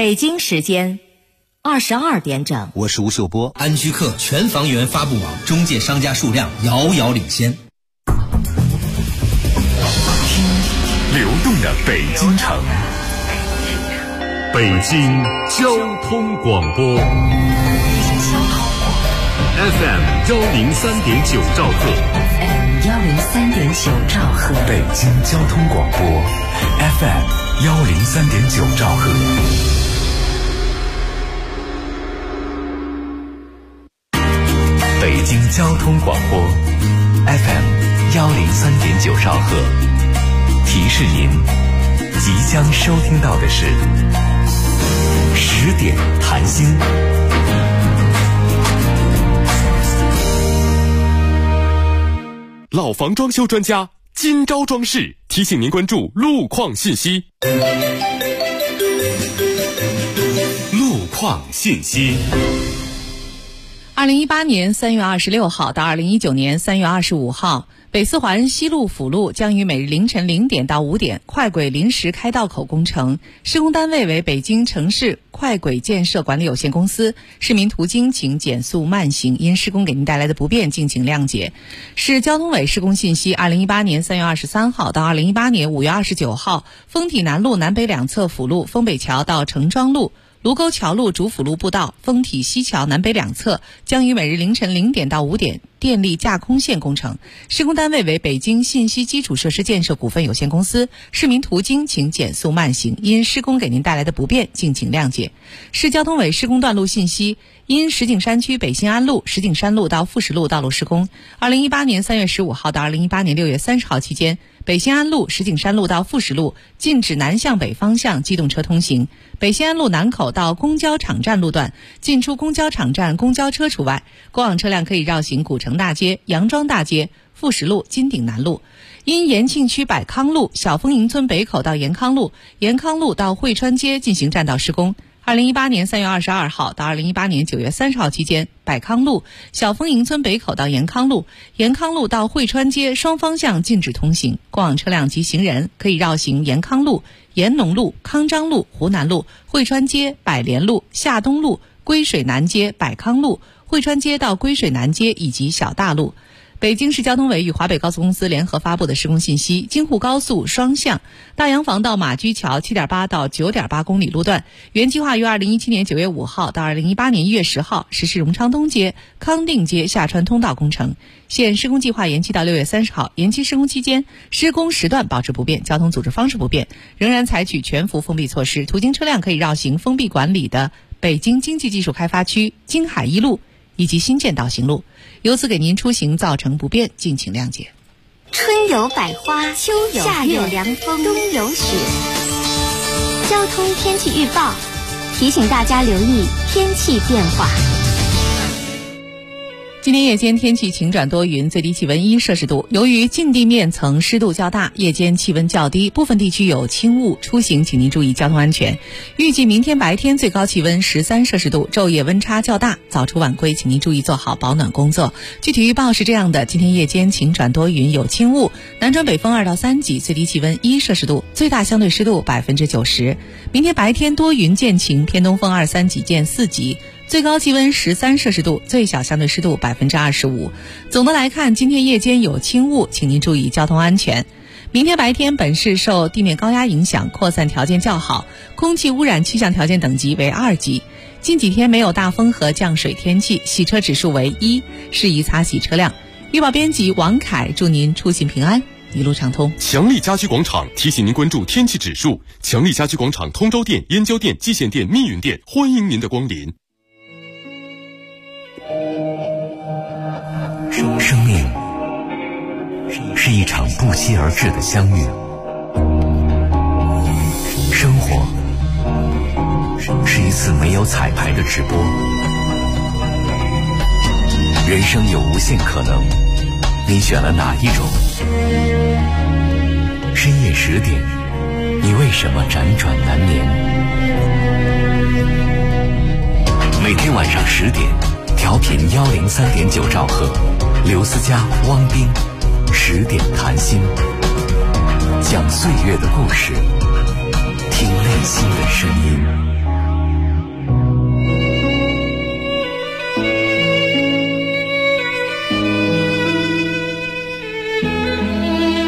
北京时间22点整。 我是吴秀波。 安居客全房源发布网中介商家数量遥遥领先。 听流动的北京城，北京交通广播 FM 103.9兆赫， FM 103.9兆赫， 北京交通广播 FM 103.9兆赫。北京交通广播 FM 103.9兆赫，提示您即将收听到的是10点谈心。 老房装修专家金招装饰提醒您关注路况信息。路况信息。 2018年3月26号到2019年3月25号，北四环西路辅路将于每日凌晨0点到5点快轨临时开道口工程，施工单位为北京城市快轨建设管理有限公司。市民途经请减速慢行，因施工给您带来的不便敬请谅解。市交通委施工信息：2018年3月23号到2018年5月29号，丰体南路南北两侧辅路丰北桥到城庄路、卢沟桥路主辅路步道、丰体西桥南北两侧将于每日凌晨0点到5点电力架空线工程，施工单位为北京信息基础设施建设股份有限公司。市民途经请减速慢行，因施工给您带来的不便敬请谅解。市交通委施工段路信息：因石景山区北新安路、石景山路到富石路道路施工，2018年3月15号到2018年6月30号期间，北新安路、石景山路到富石路禁止南向北方向机动车通行，北新安路南口到公交场站路段进出公交场站公交车除外，过往车辆可以绕行古城大街、杨庄大街、富石路、金鼎南路。因延庆区百康路、小丰营村北口到延康路、延康路到汇川街进行占道施工，2018年3月22号到2018年9月30号期间，百康路、小丰营村北口到延康路、延康路到汇川街双方向禁止通行，过往车辆及行人可以绕行延康路、延农路、康章路、湖南路、汇川街、百联路、夏东路、归水南街、百康路、汇川街到归水南街以及小大路。北京市交通委与华北高速公司联合发布的施工信息：京沪高速双向大洋房到马驹桥 7.8 到 9.8 公里路段，原计划于2017年9月5号到2018年1月10号实施荣昌东街、康定街下穿通道工程，现施工计划延期到6月30号。延期施工期间，施工时段保持不变，交通组织方式不变，仍然采取全幅封闭措施，途经车辆可以绕行封闭管理的北京经济技术开发区京海一路以及新建道行路，由此给您出行造成不便，敬请谅解。 春有百花，秋有夏有凉风，冬有雪。交通天气预报提醒大家留意天气变化。 今天夜间天气晴转多云，最低气温1摄氏度。由于近地面层湿度较大，夜间气温较低，部分地区有轻雾，出行请您注意交通安全。预计明天白天最高气温13摄氏度，昼夜温差较大，早出晚归请您注意做好保暖工作。具体预报是这样的：今天夜间晴转多云，有轻雾，南转北风2到3级，最低气温1摄氏度，最大相对湿度90%。明天白天多云见晴，偏东风2、3级见4级，最高气温13摄氏度，最小相对湿度25%。总的来看，今天夜间有轻雾，请您注意交通安全。明天白天，本市受地面高压影响，扩散条件较好，空气污染气象条件等级为2级。近几天没有大风和降水天气，洗车指数为1，适宜擦洗车辆。预报编辑王凯，祝您出行平安，一路畅通。 强力家居广场提醒您关注天气指数。强力家居广场通州店、燕郊店、蓟县店、密云店欢迎您的光临。 生命是一场不期而至的相遇，生活是一次没有彩排的直播。人生有无限可能，你选了哪一种？深夜10点，你为什么辗转难眠？每天晚上10点，调频103.9兆赫，刘思佳、汪斌10点谈心，讲岁月的故事，听内心的声音。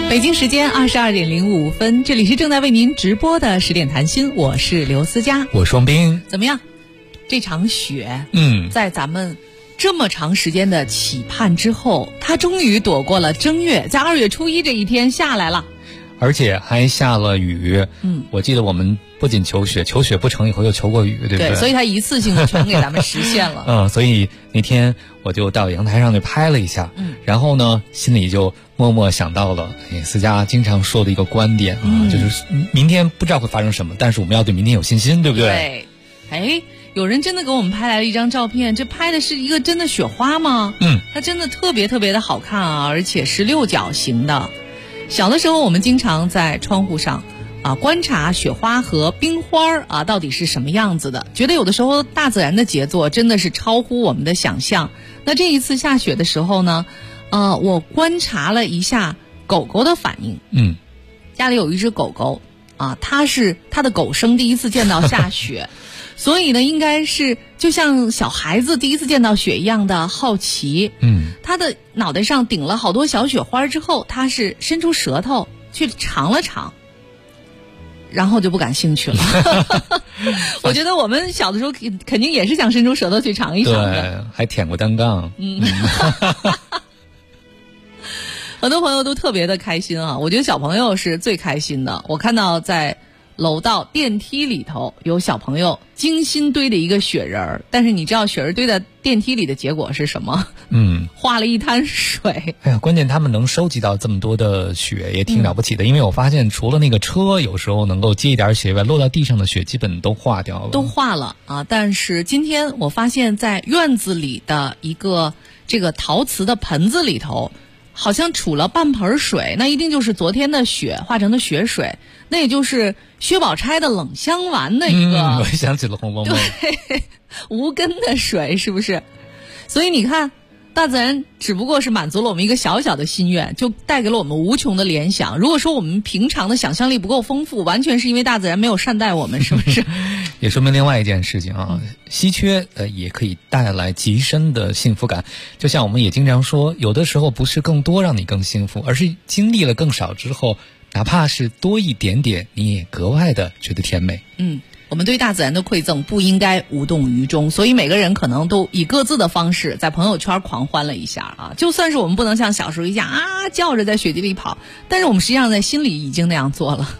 北京时间22:05，这里是正在为您直播的10点谈心，我是刘思佳， 我双冰。 怎么样？这场雪，在咱们这么长时间的期盼之后，它终于躲过了正月，在2月初1这一天下来了， 而且还下了雨。我记得我们不仅求雪不成以后又求过雨，对不对？ 对，所以它一次性全给咱们实现了。 所以那天我就到阳台上去拍了一下，然后呢，心里就默默想到了思佳经常说的一个观点就是明天不知道会发生什么，但是我们要对明天有信心，对不对？ 对，有人真的给我们拍来了一张照片，这拍的是一个真的雪花吗？它真的特别特别的好看啊，而且是6角形的。小的时候我们经常在窗户上观察雪花和冰花到底是什么样子的，觉得有的时候大自然的杰作真的是超乎我们的想象。那这一次下雪的时候呢，我观察了一下狗狗的反应。家里有一只狗狗它的狗生第一次见到下雪所以呢应该是就像小孩子第一次见到雪一样的好奇。它的脑袋上顶了好多小雪花之后，它是伸出舌头去尝了尝，然后就不感兴趣了。我觉得我们小的时候肯定也是想伸出舌头去尝一尝的， 对，还舔过单杠。 很多朋友都特别的开心啊，我觉得小朋友是最开心的。我看到在楼道电梯里头有小朋友精心堆的一个雪人儿，但是你知道雪人堆在电梯里的结果是什么？化了一滩水。 关键他们能收集到这么多的雪也挺了不起的，因为我发现除了那个车有时候能够接一点雪外，落到地上的雪基本都化掉了， 都化了但是今天我发现在院子里的一个这个陶瓷的盆子里头好像储了半盆水，那一定就是昨天的雪化成的雪水，那也就是薛宝钗的冷香丸的一个我想起了红楼梦， 对，无根的水，是不是？所以你看大自然只不过是满足了我们一个小小的心愿，就带给了我们无穷的联想。如果说我们平常的想象力不够丰富，完全是因为大自然没有善待我们，是不是？ 也说明另外一件事情稀缺也可以带来极深的幸福感。就像我们也经常说，有的时候不是更多让你更幸福，而是经历了更少之后，哪怕是多一点点，你也格外的觉得甜美。 我们对大自然的馈赠不应该无动于衷，所以每个人可能都以各自的方式在朋友圈狂欢了一下就算是我们不能像小时候一样叫着在雪地里跑，但是我们实际上在心里已经那样做了。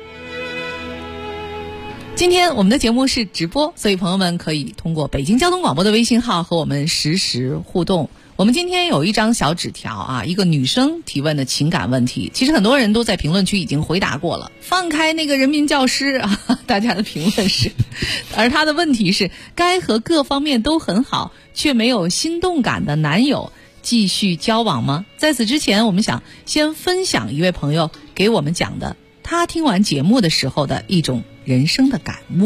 今天我们的节目是直播，所以朋友们可以通过北京交通广播的微信号和我们实时互动。我们今天有一张小纸条一个女生提问的情感问题，其实很多人都在评论区已经回答过了。放开那个人民教师大家的评论是，而她的问题是该和各方面都很好却没有心动感的男友继续交往吗？在此之前，我们想先分享一位朋友给我们讲的他听完节目的时候的一种人生的感悟。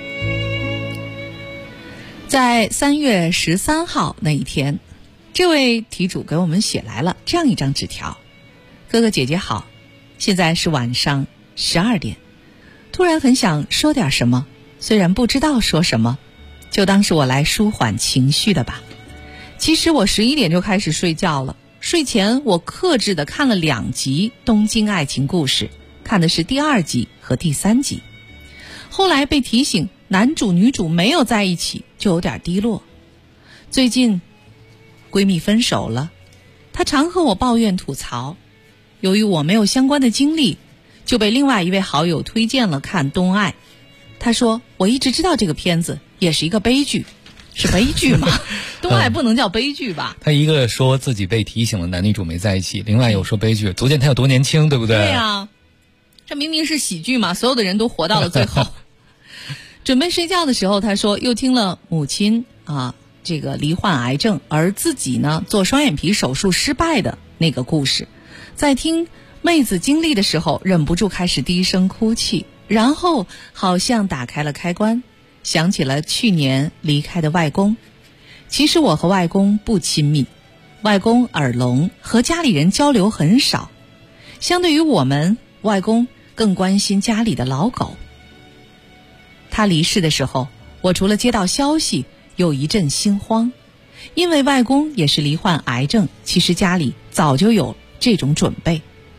在3月13号那一天，这位题主给我们写来了这样一张纸条：哥哥姐姐好，现在是晚上12点，突然很想说点什么，虽然不知道说什么，就当是我来舒缓情绪的吧。其实我11点就开始睡觉了，睡前我克制地看了2集《东京爱情故事》，看的是第2集和第3集。后来被提醒男主女主没有在一起，就有点低落。最近闺蜜分手了，她常和我抱怨吐槽，由于我没有相关的经历，就被另外一位好友推荐了看《东爱》。她说我一直知道这个片子也是一个悲剧。是悲剧吗？东爱不能叫悲剧吧？ 他一个说自己被提醒了男女主没在一起，另外又说悲剧，足见他有多年轻，对不对？ 对啊，这明明是喜剧嘛，所有的人都活到了最后。准备睡觉的时候，他说又听了母亲这个罹患癌症，而自己呢做双眼皮手术失败的那个故事。在听妹子经历的时候，忍不住开始低声哭泣，然后好像打开了开关，想起了去年离开的外公。其实我和外公不亲密，外公耳聋，和家里人交流很少。相对于我们，外公更关心家里的老狗。他离世的时候，我除了接到消息，又一阵心慌，因为外公也是罹患癌症，其实家里早就有这种准备。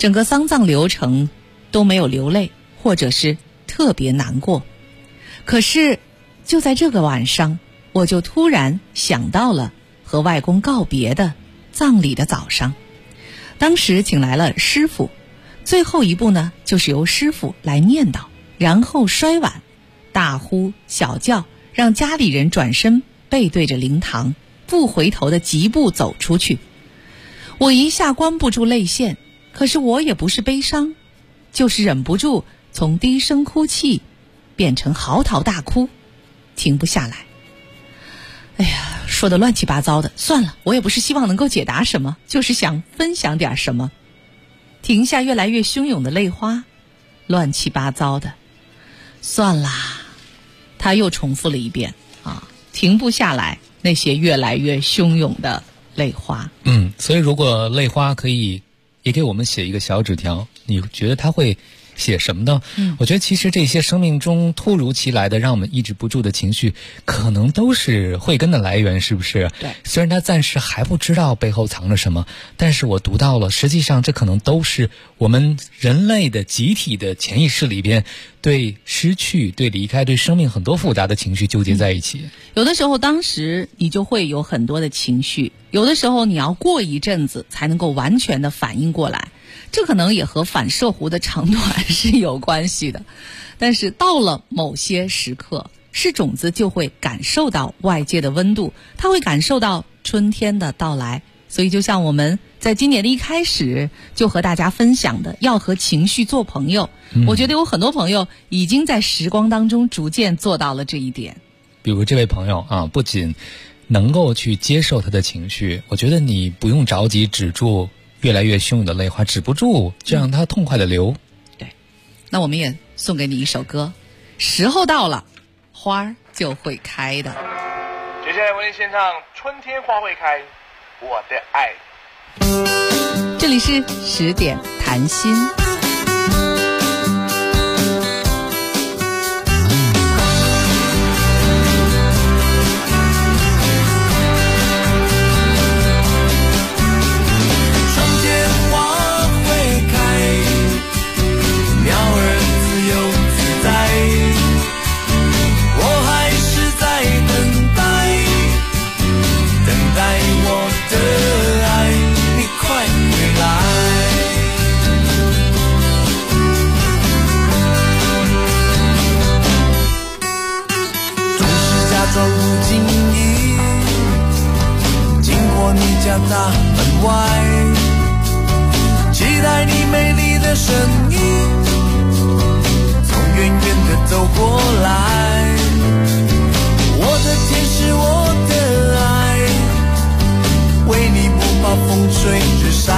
整个丧葬流程都没有流泪，或者是特别难过。可是就在这个晚上，我就突然想到了和外公告别的葬礼的早上。当时请来了师傅，最后一步呢，就是由师傅来念叨，然后摔碗，大呼小叫，让家里人转身背对着灵堂，不回头的疾步走出去。我一下关不住泪腺，可是我也不是悲伤，就是忍不住从低声哭泣变成嚎啕大哭，停不下来。哎呀，说的乱七八糟的，算了，我也不是希望能够解答什么，就是想分享点什么。停下越来越汹涌的泪花，乱七八糟的，算啦。他又重复了一遍啊，停不下来那些越来越汹涌的泪花。 所以如果泪花可以也给我们写一个小纸条，你觉得他会写什么呢？我觉得其实这些生命中突如其来的让我们抑制不住的情绪，可能都是慧根的来源，是不是？ 对。 虽然他暂时还不知道背后藏着什么，但是我读到了，实际上这可能都是我们人类的集体的潜意识里边对失去、对离开、对生命很多复杂的情绪纠结在一起。 有的时候当时你就会有很多的情绪，有的时候你要过一阵子才能够完全的反应过来，这可能也和反射弧的长短是有关系的。但是到了某些时刻，是种子就会感受到外界的温度，它会感受到春天的到来。所以就像我们在今年的一开始就和大家分享的，要和情绪做朋友，我觉得有很多朋友已经在时光当中逐渐做到了这一点。 比如这位朋友啊，不仅能够去接受他的情绪，我觉得你不用着急止住越来越汹涌的泪花，止不住就让它痛快的流。 对，那我们也送给你一首歌，时候到了，花儿就会开的。 接下来为您献唱《春天花会开》，我的爱。 这里是10点谈心。 家大门外，期待你美丽的身影从远远的走过来。我的天使，我的爱，为你不怕风吹日晒，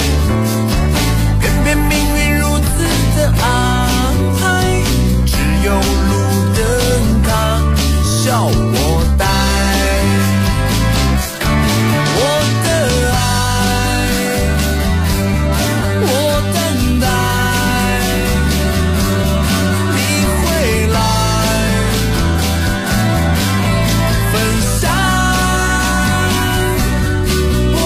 偏偏命运如此的安排，只有路灯它笑我呆。我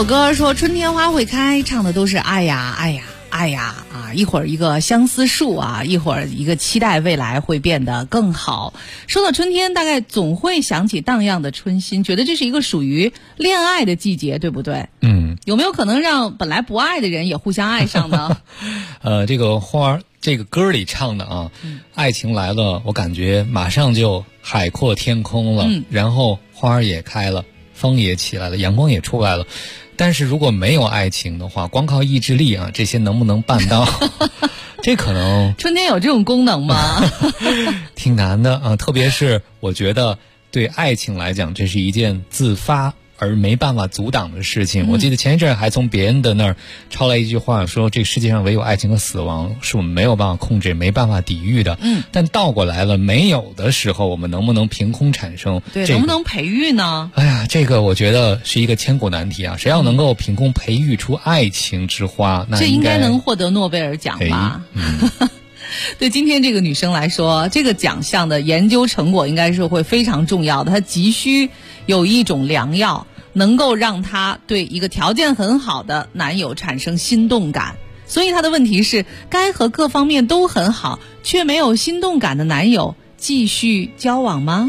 歌说春天花会开，唱的都是爱呀爱呀爱呀啊，一会儿一个相思树啊，一会儿一个期待未来会变得更好。说到春天，大概总会想起荡漾的春心，觉得这是一个属于恋爱的季节，对不对？有没有可能让本来不爱的人也互相爱上呢？ 这个花，这个歌里唱的啊，爱情来了，我感觉马上就海阔天空了，然后花儿也开了，风也起来了，阳光也出来了。但是如果没有爱情的话，光靠意志力啊，这些能不能办到？这可能春天有这种功能吗？ 挺难的啊，特别是我觉得对爱情来讲，这是一件自发而没办法阻挡的事情。我记得前一阵还从别人的那儿抄来一句话，说这个世界上唯有爱情和死亡是我们没有办法控制、没办法抵御的。但倒过来了，没有的时候，我们能不能凭空产生？ 对，能不能培育呢？ 哎呀，这个我觉得是一个千古难题啊！谁要能够凭空培育出爱情之花，那这应该能获得诺贝尔奖吧？对今天这个女生来说，这个奖项的研究成果应该是会非常重要的，她急需有一种良药，能够让她对一个条件很好的男友产生心动感。所以她的问题是，该和各方面都很好却没有心动感的男友继续交往吗？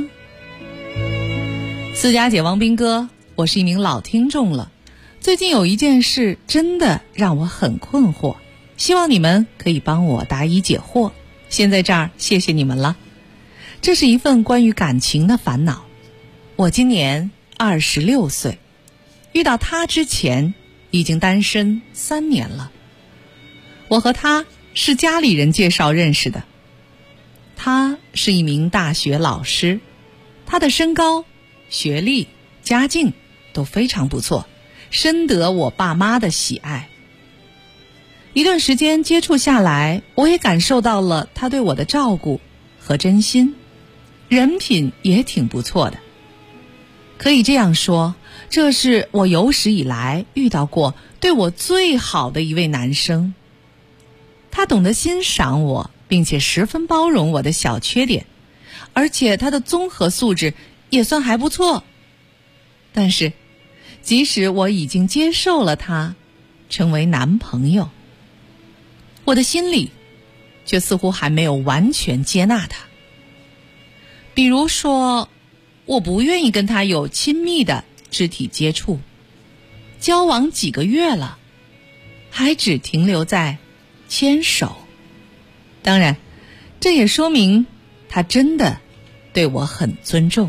私家姐王斌哥，我是一名老听众了，最近有一件事真的让我很困惑，希望你们可以帮我答疑解惑。先在这儿谢谢你们了。这是一份关于感情的烦恼。我今年26岁，遇到他之前已经单身3年了。我和他是家里人介绍认识的。他是一名大学老师，他的身高、学历、家境都非常不错，深得我爸妈的喜爱。一段时间接触下来，我也感受到了他对我的照顾和真心，人品也挺不错的。可以这样说，这是我有史以来遇到过对我最好的一位男生。他懂得欣赏我，并且十分包容我的小缺点，而且他的综合素质也算还不错。但是，即使我已经接受了他成为男朋友，我的心里却似乎还没有完全接纳他。比如说，我不愿意跟他有亲密的肢体接触，交往几个月了，还只停留在牵手。当然，这也说明他真的对我很尊重。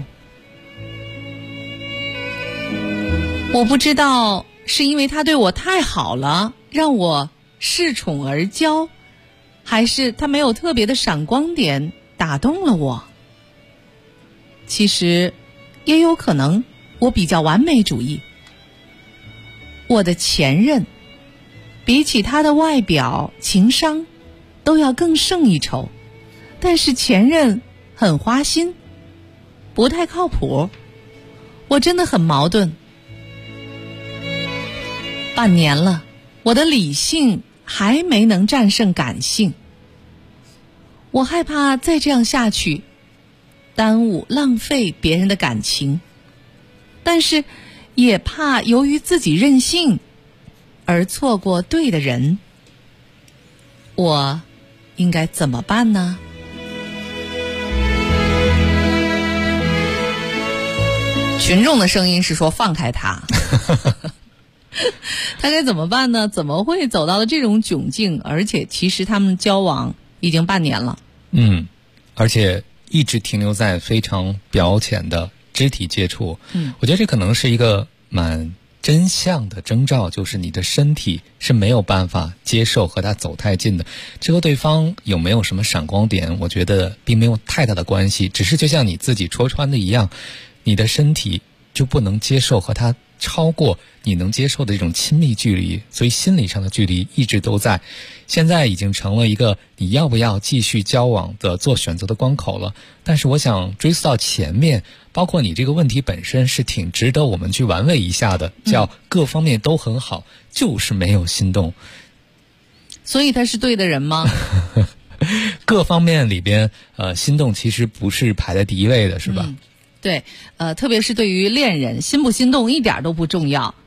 我不知道是因为他对我太好了，让我恃宠而骄，还是他没有特别的闪光点打动了我。其实也有可能我比较完美主义。我的前任比起他的外表、情商都要更胜一筹，但是前任很花心，不太靠谱，我真的很矛盾。半年了，我的理性还没能战胜感性，我害怕再这样下去耽误浪费别人的感情，但是也怕由于自己任性而错过对的人。我应该怎么办呢？群众的声音是说放开他。他该怎么办呢？怎么会走到了这种窘境？而且其实他们交往已经半年了。 而且一直停留在非常表浅的肢体接触。我觉得这可能是一个蛮真相的征兆，就是你的身体是没有办法接受和他走太近的。这和对方有没有什么闪光点，我觉得并没有太大的关系，只是就像你自己戳穿的一样，你的身体就不能接受和他超过你能接受的这种亲密距离，所以心理上的距离一直都在。现在已经成了一个你要不要继续交往的做选择的关口了。但是我想追溯到前面，包括你这个问题本身是挺值得我们去玩味一下的，叫各方面都很好，就是没有心动。 所以他是对的人吗？ 各方面里边心动其实不是排在第一位的，是吧？ 对，特别是对于恋人，心不心动一点都不重要。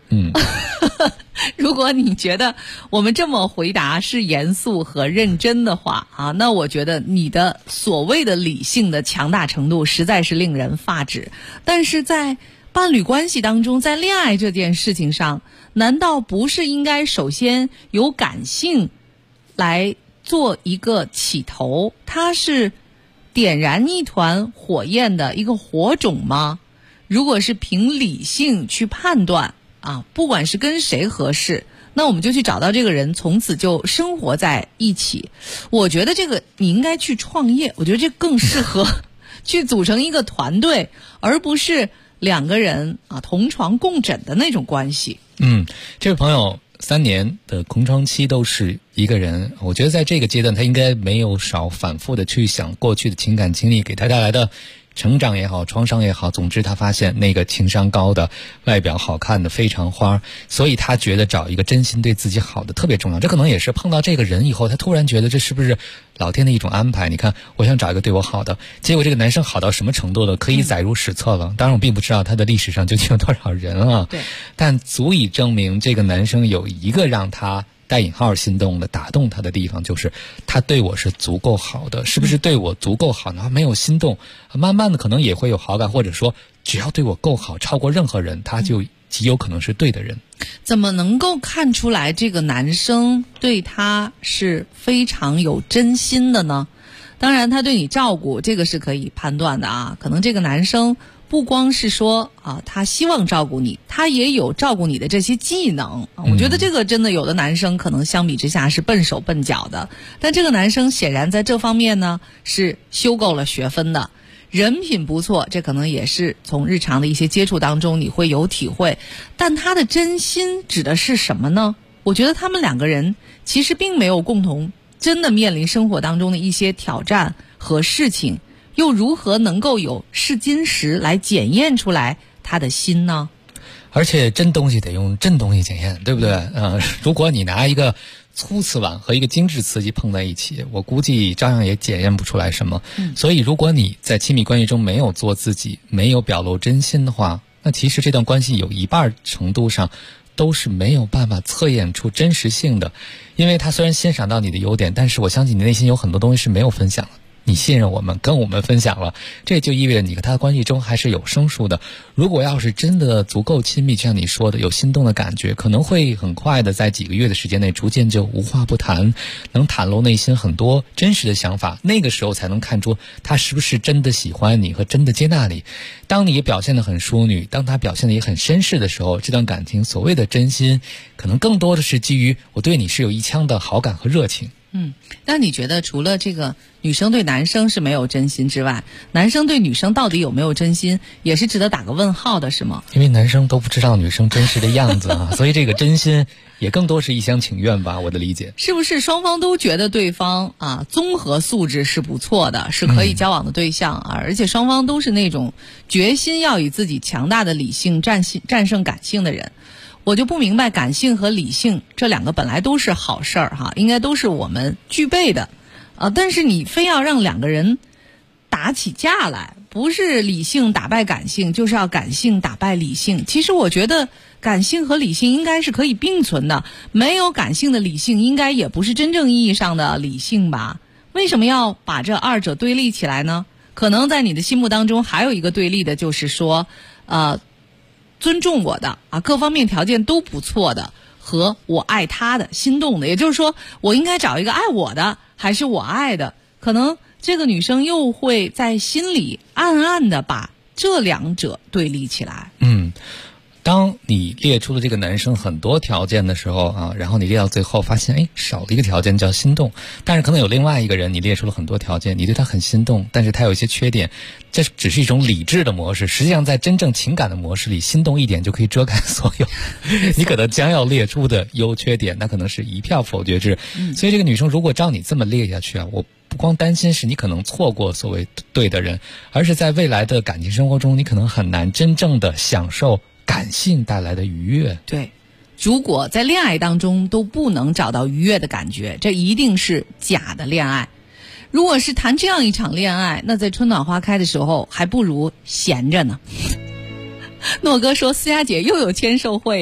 如果你觉得我们这么回答是严肃和认真的话啊，那我觉得你的所谓的理性的强大程度实在是令人发指。但是在伴侣关系当中，在恋爱这件事情上，难道不是应该首先由感性来做一个起头？它是点燃一团火焰的一个火种吗？如果是凭理性去判断啊，不管是跟谁合适，那我们就去找到这个人，从此就生活在一起。我觉得这个你应该去创业，我觉得这更适合去组成一个团队，而不是两个人啊同床共枕的那种关系。 这位朋友3年的空窗期都是一个人，我觉得在这个阶段他应该没有少反复的去想过去的情感经历给他带来的成长也好，创伤也好，总之他发现那个情商高的，外表好看的非常花，所以他觉得找一个真心对自己好的特别重要。这可能也是碰到这个人以后，他突然觉得这是不是老天的一种安排？你看，我想找一个对我好的，结果这个男生好到什么程度了，可以载入史册了。当然我并不知道他的历史上究竟有多少人啊， 对， 但足以证明这个男生有一个让他带引号心动的打动他的地方，就是他对我是足够好的。是不是对我足够好呢？没有心动，慢慢的可能也会有好感，或者说只要对我够好，超过任何人，他就极有可能是对的人。 怎么能够看出来这个男生对他是非常有真心的呢？当然他对你照顾，这个是可以判断的啊。可能这个男生不光是说啊，他希望照顾你，他也有照顾你的这些技能。我觉得这个真的有的男生可能相比之下是笨手笨脚的，但这个男生显然在这方面呢是修够了学分的，人品不错，这可能也是从日常的一些接触当中你会有体会。但他的真心指的是什么呢？我觉得他们两个人其实并没有共同真的面临生活当中的一些挑战和事情，又如何能够有试金石来检验出来他的心呢？ 而且真东西得用真东西检验，对不对？如果你拿一个粗瓷碗和一个精致瓷器碰在一起，我估计照样也检验不出来什么。所以如果你在亲密关系中没有做自己，没有表露真心的话，那其实这段关系有一半程度上都是没有办法测验出真实性的。因为他虽然欣赏到你的优点，但是我相信你内心有很多东西是没有分享的。你信任我们，跟我们分享了，这就意味着你和他的关系中还是有生疏的。如果要是真的足够亲密，就像你说的有心动的感觉，可能会很快的在几个月的时间内逐渐就无话不谈，能袒露内心很多真实的想法，那个时候才能看出他是不是真的喜欢你和真的接纳你。当你表现得很淑女，当他表现得也很绅士的时候，这段感情所谓的真心可能更多的是基于我对你是有一腔的好感和热情。 那你觉得除了这个女生对男生是没有真心之外，男生对女生到底有没有真心也是值得打个问号的，是吗？ 因为男生都不知道女生真实的样子啊，所以这个真心也更多是一厢情愿吧，我的理解。 是不是双方都觉得对方啊综合素质是不错的，是可以交往的对象啊，而且双方都是那种决心要以自己强大的理性战胜感性的人。我就不明白，感性和理性这两个本来都是好事儿哈，应该都是我们具备的，但是你非要让两个人打起架来，不是理性打败感性，就是要感性打败理性。其实我觉得感性和理性应该是可以并存的，没有感性的理性应该也不是真正意义上的理性吧？为什么要把这二者对立起来呢？可能在你的心目当中还有一个对立的，就是说尊重我的啊，各方面条件都不错的，和我爱他的心动的，也就是说我应该找一个爱我的还是我爱的，可能这个女生又会在心里暗暗的把这两者对立起来。 当你列出了这个男生很多条件的时候啊，然后你列到最后发现少了一个条件叫心动，但是可能有另外一个人你列出了很多条件，你对他很心动，但是他有一些缺点，这只是一种理智的模式，实际上在真正情感的模式里，心动一点就可以遮盖所有你可能将要列出的优缺点，那可能是一票否决制。所以这个女生如果照你这么列下去啊，我不光担心是你可能错过所谓对的人，而是在未来的感情生活中，你可能很难真正的享受感性带来的愉悦。 对，如果在恋爱当中都不能找到愉悦的感觉，这一定是假的恋爱。如果是谈这样一场恋爱，那在春暖花开的时候还不如闲着呢。诺哥说思佳姐又有签售会呀，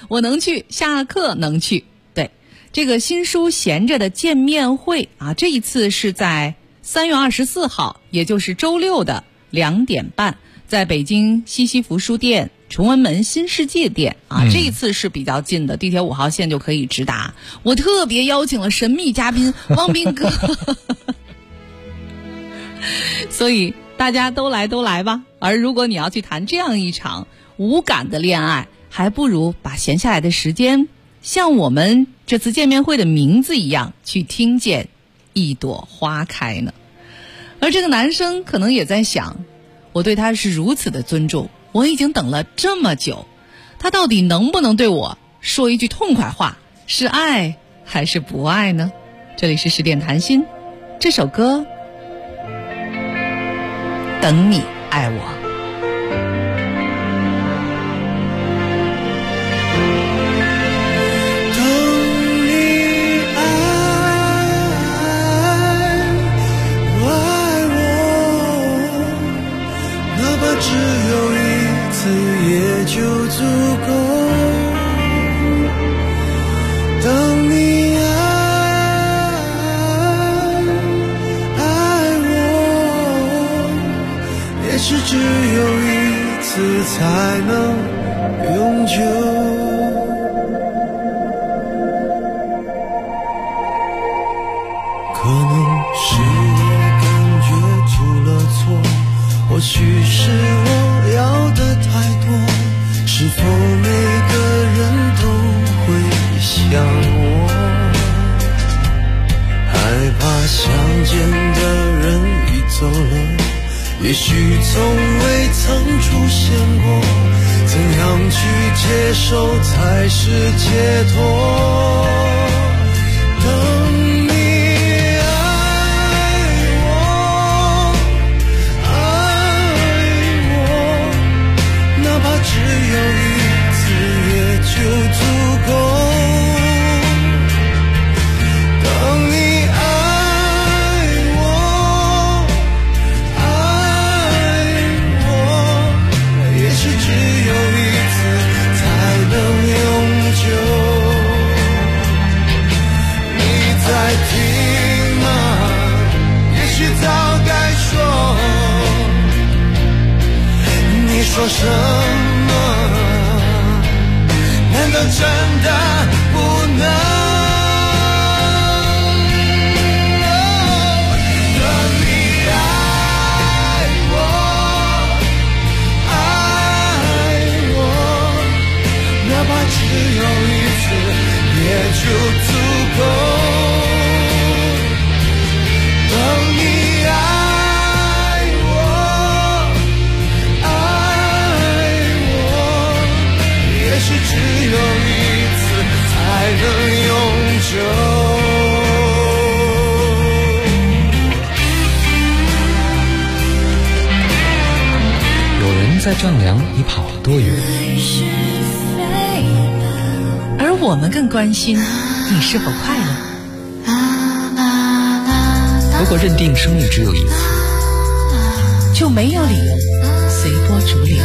我能去，下课能去。对，这个新书闲着的见面会啊，这一次是在3月24号，也就是周六的2点半，在北京西西弗书店崇文门新世界店啊，这一次是比较近的，地铁5号线就可以直达。我特别邀请了神秘嘉宾汪斌哥，所以大家都来吧。而如果你要去谈这样一场无感的恋爱，还不如把闲下来的时间，像我们这次见面会的名字一样，去听见一朵花开呢。而这个男生可能也在想，我对他是如此的尊重，我已经等了这么久，他到底能不能对我说一句痛快话，是爱还是不爱呢？这里是10点谈心，这首歌等你爱我。 只有一次也就足够，当你爱我，也是只有一次才能永久。可能是感觉出了错，或许是我要的太多，是否每个人都会想我？害怕相见的人已走了，也许从未曾出现过，怎样去接受才是解脱？等只有一次也就足够，当你爱我，也是只有一次才能永久。你在听吗？也许早该说，你说什么？难道真的不能？等你爱我，哪怕只有一次也就足够。等你爱我，也是只有一次才能永久。 有人在丈量你跑了多远， 而我们更关心你是否快乐。 如果认定生命只有一次， 就没有理由随波逐流。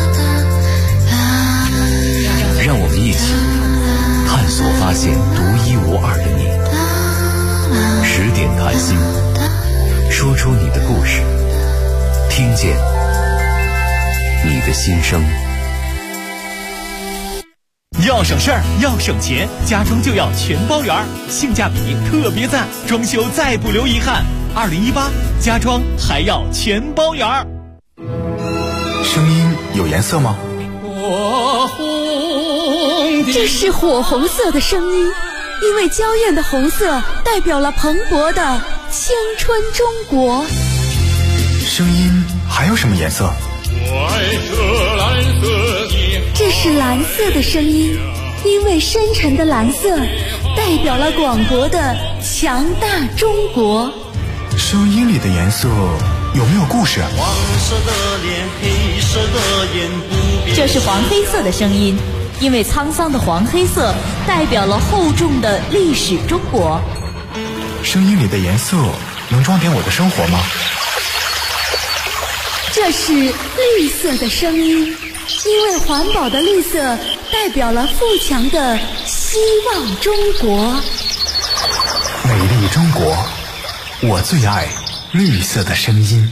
让我们一起探索发现独一无二的你。10点谈心，说出你的故事，听见你的心声。 要省事儿，要省钱，家装就要全包圆，性价比特别赞，装修再不留遗憾。2018家装还要全包圆。 声音有颜色吗？ 这是火红色的声音，因为娇艳的红色代表了蓬勃的青春中国。 声音还有什么颜色？ 这是蓝色的声音，因为深沉的蓝色代表了广博的强大中国。 声音里的颜色有没有故事？ 黄色的脸，黑色的眼，不变。 这是黄黑色的声音，因为沧桑的黄黑色代表了厚重的历史中国。 声音里的颜色能装点我的生活吗？ 这是绿色的声音，因为环保的绿色代表了富强的希望中国。 美丽中国，我最爱绿色的声音。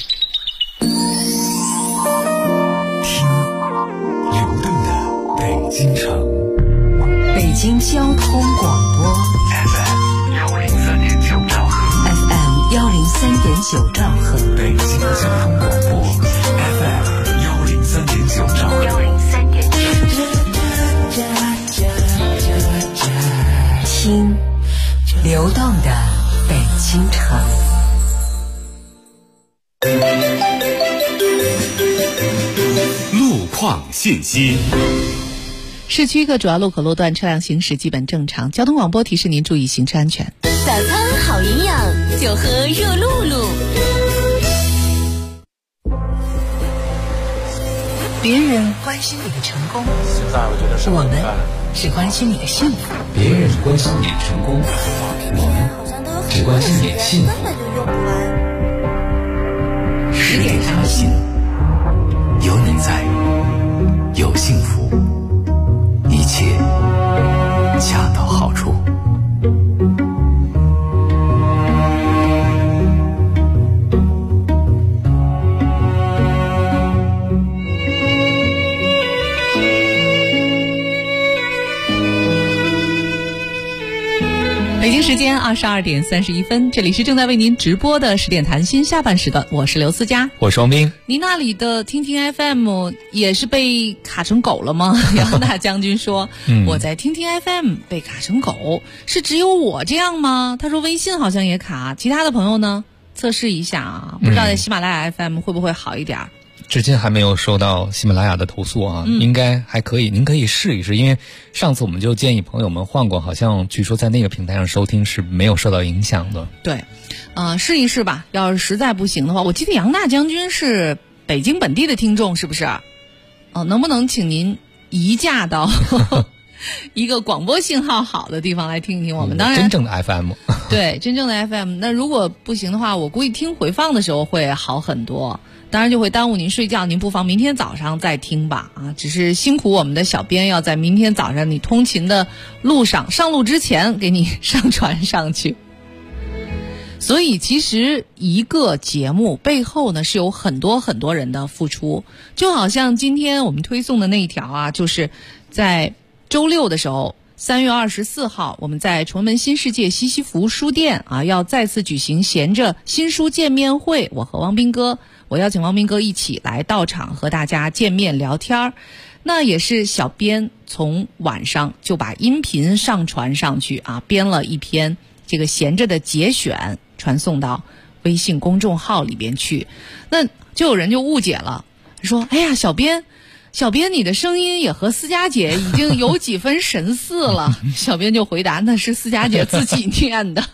听流动的北京城， 北京交通广播 FM 103.9兆赫 FM 103.9兆赫， 北京交通广播 FM 103.9兆赫。 听流动的北京城。 路况信息。 市区各主要路口路段车辆行驶基本正常，交通广播提示您注意行车安全。 早餐好营养，就喝热露露。 别人关心你的成功，我们只关心你的幸福。 别人关心你的成功，我们只关心你的幸福。 10点开心，有你在，有幸福，一切恰到好处。 北京时间22点31分，这里是正在为您直播的10点谈心下半时段，我是刘思佳， 我是王斌。 您那里的听听 FM 也是被卡成狗了吗？杨大将军说，我在听听 FM 被卡成狗，是只有我这样吗？他说微信好像也卡，其他的朋友呢？测试一下啊，不知道在喜马拉雅 FM 会不会好一点。 至今还没有收到喜马拉雅的投诉啊，应该还可以，您可以试一试，因为上次我们就建议朋友们换过，好像据说在那个平台上收听是没有受到影响的。 对，试一试吧，要是实在不行的话，我记得杨大将军是北京本地的听众，是不是？能不能请您移驾到一个广播信号好的地方来听一听我们？当然真正的 FM 对，真正的 FM。 那如果不行的话，我估计听回放的时候会好很多，当然就会耽误您睡觉，您不妨明天早上再听吧。只是辛苦我们的小编要在明天早上你通勤的路上上路之前给你上传上去。所以其实一个节目背后呢是有很多很多人的付出，就好像今天我们推送的那一条啊，就是在周六的时候3月24号，我们在崇文门新世界西西弗书店要再次举行闲着新书见面会，我和汪斌哥，我邀请汪斌哥一起来到场和大家见面聊天。那也是小编从晚上就把音频上传上去编了一篇这个闲着的节选传送到微信公众号里边去。那就有人就误解了，说哎呀小编你的声音也和思佳姐已经有几分神似了。小编就回答，那是思佳姐自己念的。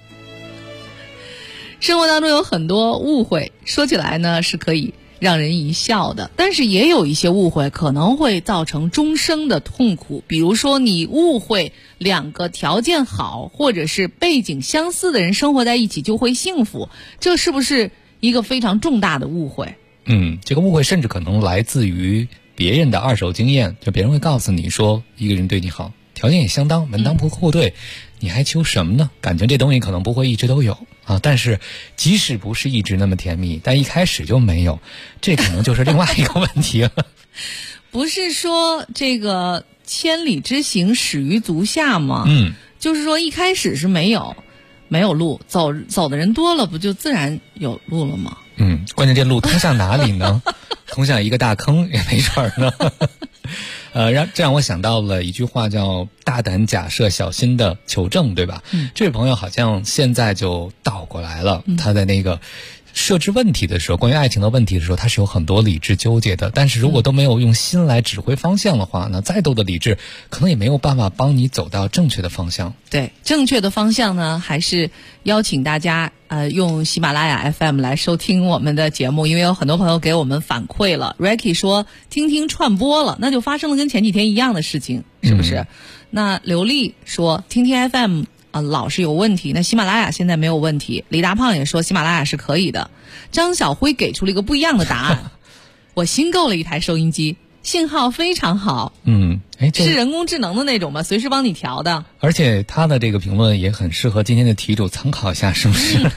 生活当中有很多误会，说起来呢是可以让人一笑的，但是也有一些误会可能会造成终生的痛苦。比如说你误会两个条件好或者是背景相似的人生活在一起就会幸福，这是不是一个非常重大的误会？ 这个误会甚至可能来自于别人的二手经验，就别人会告诉你说一个人对你好，条件也相当，门当户对，你还求什么呢？感情这东西可能不会一直都有但是即使不是一直那么甜蜜，但一开始就没有，这可能就是另外一个问题了。 不是说这个千里之行始于足下吗？就是说一开始是没有路，走的人多了，不就自然有路了吗？ 关键这路通向哪里呢？通向一个大坑也没准呢。这让我想到了一句话，叫大胆假设，小心的求证，对吧？这位朋友好像现在就倒过来了，他在那个设置问题的时候，关于爱情的问题的时候，他是有很多理智纠结的，但是如果都没有用心来指挥方向的话，那再多的理智可能也没有办法帮你走到正确的方向。 对，正确的方向呢，还是邀请大家用喜马拉雅 FM 来收听我们的节目，因为有很多朋友给我们反馈了。Ricky 说听串播了，那就发生了跟前几天一样的事情，是不是？那刘丽说听 FM老是有问题，那喜马拉雅现在没有问题。李大胖也说喜马拉雅是可以的。张小辉给出了一个不一样的答案。我新购了一台收音机， 信号非常好。是人工智能的那种吗？随时帮你调的。 而且他的这个评论也很适合今天的题主参考一下，是不是？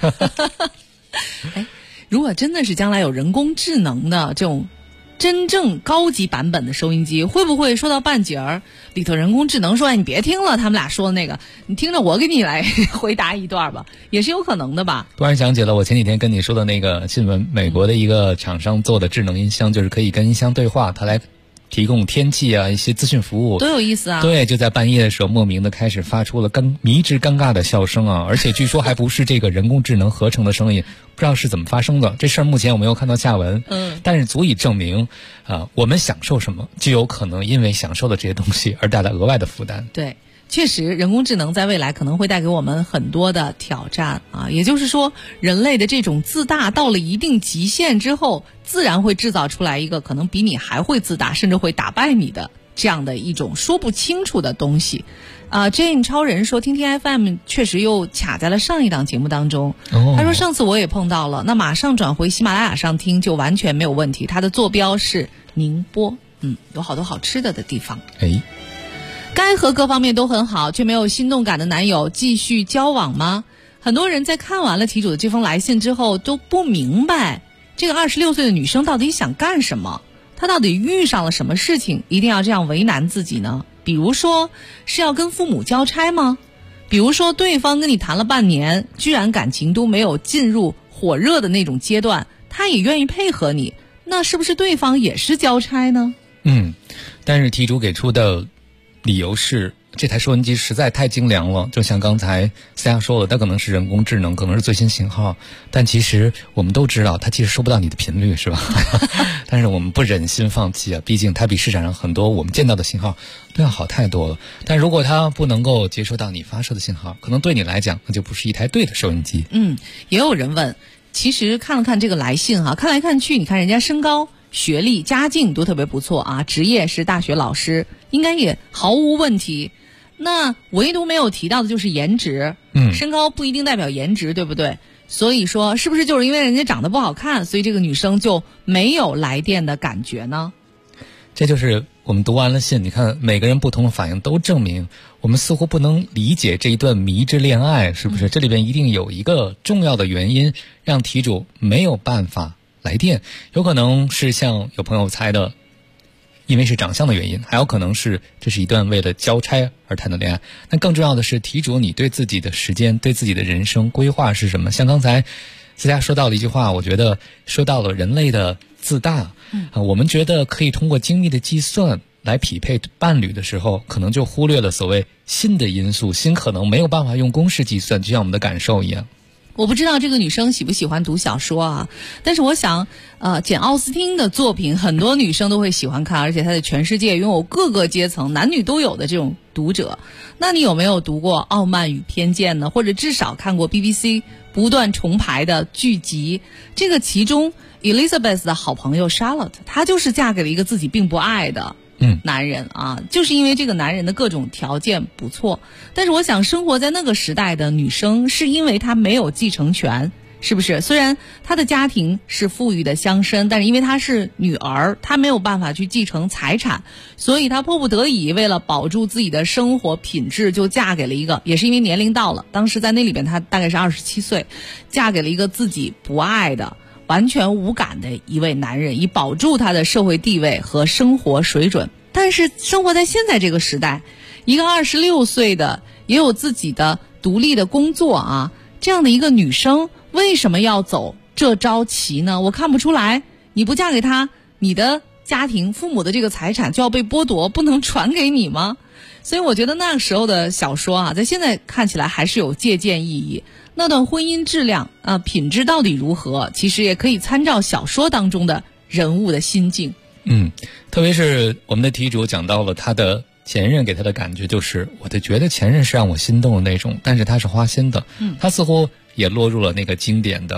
如果真的是将来有人工智能的这种真正高级版本的收音机，会不会说到半截儿里头人工智能说你别听了他们俩说的那个，你听着我给你来回答一段吧，也是有可能的吧。 突然想起了我前几天跟你说的那个新闻，美国的一个厂商做的智能音箱，就是可以跟音箱对话，它来提供天气啊一些资讯服务， 多有意思啊。 对，就在半夜的时候莫名的开始发出了迷之尴尬的笑声啊，而且据说还不是这个人工智能合成的声音，不知道是怎么发生的。这事儿目前我没有看到下文，但是足以证明我们享受什么就有可能因为享受的这些东西而带来额外的负担。 对，确实人工智能在未来可能会带给我们很多的挑战啊，也就是说人类的这种自大到了一定极限之后，自然会制造出来一个可能比你还会自大，甚至会打败你的这样的一种说不清楚的东西。Jane 超人说听听 FM 确实又卡在了上一档节目当中，他说上次我也碰到了，那马上转回喜马拉雅上听就完全没有问题。他的坐标是宁波，有好多好吃的地方。该和各方面都很好却没有心动感的男友继续交往吗？很多人在看完了题主的这封来信之后都不明白这个26岁的女生到底想干什么，她到底遇上了什么事情一定要这样为难自己呢？比如说是要跟父母交差吗？比如说对方跟你谈了半年，居然感情都没有进入火热的那种阶段，他也愿意配合你，那是不是对方也是交差呢？ 但是题主给出的理由是这台收音机实在太精良了，就像刚才思佳说了，它可能是人工智能，可能是最新型号，但其实我们都知道它其实收不到你的频率，是吧？但是我们不忍心放弃啊，毕竟它比市场上很多我们见到的信号都要好太多了。但如果它不能够接收到你发射的信号，可能对你来讲那就不是一台对的收音机。 也有人问，其实看了看这个来信看来看去，你看人家身高学历家境都特别不错啊，职业是大学老师，应该也毫无问题。那唯独没有提到的就是颜值，身高不一定代表颜值，对不对？所以说是不是就是因为人家长得不好看，所以这个女生就没有来电的感觉呢？ 这就是我们读完了信，你看每个人不同的反应都证明我们似乎不能理解这一段迷之恋爱，是不是？这里边一定有一个重要的原因让题主没有办法来电，有可能是像有朋友猜的因为是长相的原因，还有可能是这是一段为了交差而谈的恋爱。那更重要的是题主你对自己的时间对自己的人生规划是什么？像刚才思佳说到了一句话，我觉得说到了人类的自大我们觉得可以通过精密的计算来匹配伴侣的时候，可能就忽略了所谓心的因素，心可能没有办法用公式计算，就像我们的感受一样。 我不知道这个女生喜不喜欢读小说啊，但是我想简奥斯汀的作品很多女生都会喜欢看，而且她在全世界拥有各个阶层男女都有的这种读者。那你有没有读过《傲慢与偏见》呢？或者至少看过 BBC 不断重排的剧集？这个其中 Elizabeth 的好朋友 Charlotte， 她就是嫁给了一个自己并不爱的男人啊，就是因为这个男人的各种条件不错，但是我想生活在那个时代的女生是因为她没有继承权，是不是？虽然她的家庭是富裕的乡绅，但是因为她是女儿，她没有办法去继承财产，所以她迫不得已为了保住自己的生活品质，就嫁给了一个，也是因为年龄到了，当时在那里边她大概是27岁，嫁给了一个自己不爱的完全无感的一位男人，以保住他的社会地位和生活水准。但是生活在现在这个时代，一个26岁的也有自己的独立的工作啊，这样的一个女生为什么要走这招棋呢？我看不出来，你不嫁给他，你的家庭父母的这个财产就要被剥夺，不能传给你吗？所以我觉得那个时候的小说啊，在现在看起来还是有借鉴意义。那段婚姻质量品质到底如何，其实也可以参照小说当中的人物的心境。 特别是我们的题主讲到了他的前任给他的感觉就是，我就觉得前任是让我心动的那种，但是他是花心的。他似乎也落入了那个经典的